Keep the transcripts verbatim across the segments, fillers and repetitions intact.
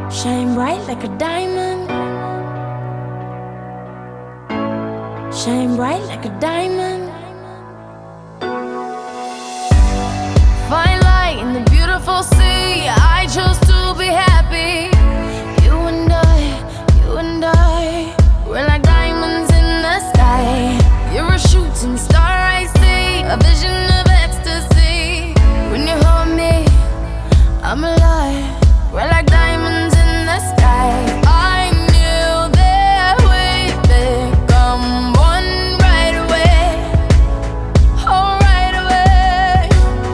Shine bright like a diamond. Shine bright like a diamond. Fine light in the beautiful sea. I chose to be happy. You and I, you and I, we're like diamonds in the sky. You're a shooting star, I see, a vision of ecstasy. When you hold me, I'm alive. We're like diamonds in the sky. I knew that we'd become one right away. Oh, right away.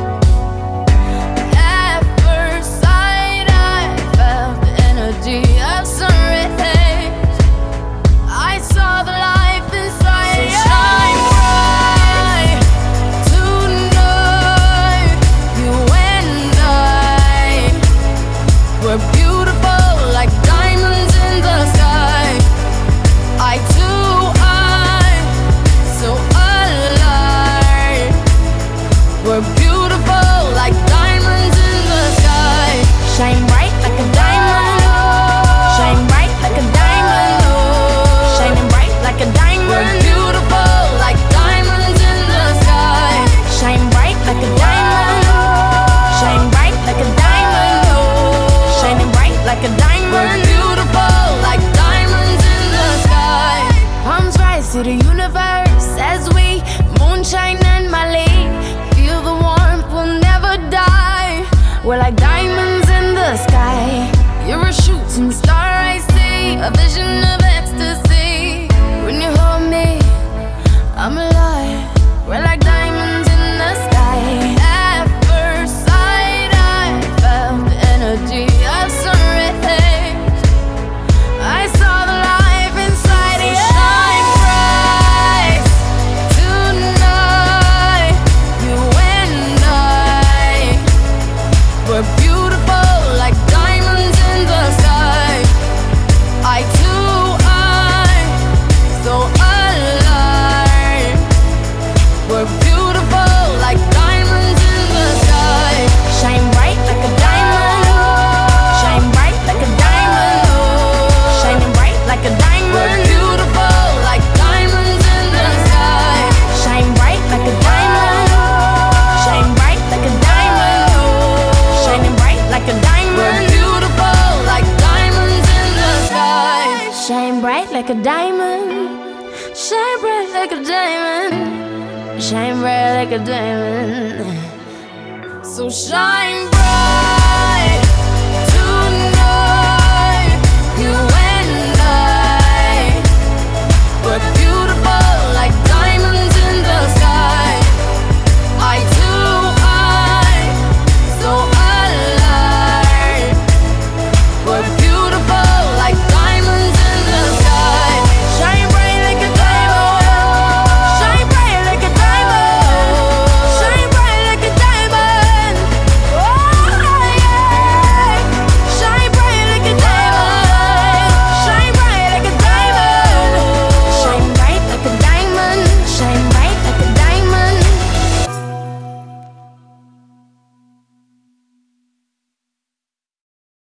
At first sight, I felt the energy of sun rays. I saw the life inside you. So shine bright tonight. You and I, we're beautiful like diamonds in the sky. I too, I, so alive. We're beautiful like diamonds in the sky. Shine bright like a diamond. Shine bright like a diamond. Shining bright like a diamond. We're beautiful like diamonds in the sky. Shine bright like a diamond. Shine bright like a diamond. Shining bright like a diamond. We're beautiful like diamonds in the sky. Palms rise to the universe as we moonshine and Mali. Feel the warmth, we'll never die. We're like diamonds in the sky. You're a shooting star, I see, a vision of ecstasy. When you hold me, I'm alive. We're like diamonds in the sky. At first sight, I felt the energy of sun rays. I saw the life inside you. So shine bright tonight. You and I, we're beautiful like diamonds in the sky. I too, I, so alive. We're beautiful like diamonds in the sky. Shine bright like a diamond. Shine bright like a diamond. Shining bright like a diamond. We're beautiful like diamonds in the sky. Shine bright like a diamond. Shine bright like a diamond. Shining bright like a diamond. We're beautiful like diamonds in the sky. Shine bright like a diamond. Shine bright like a diamond. Shine bright like a diamond. So shine bright.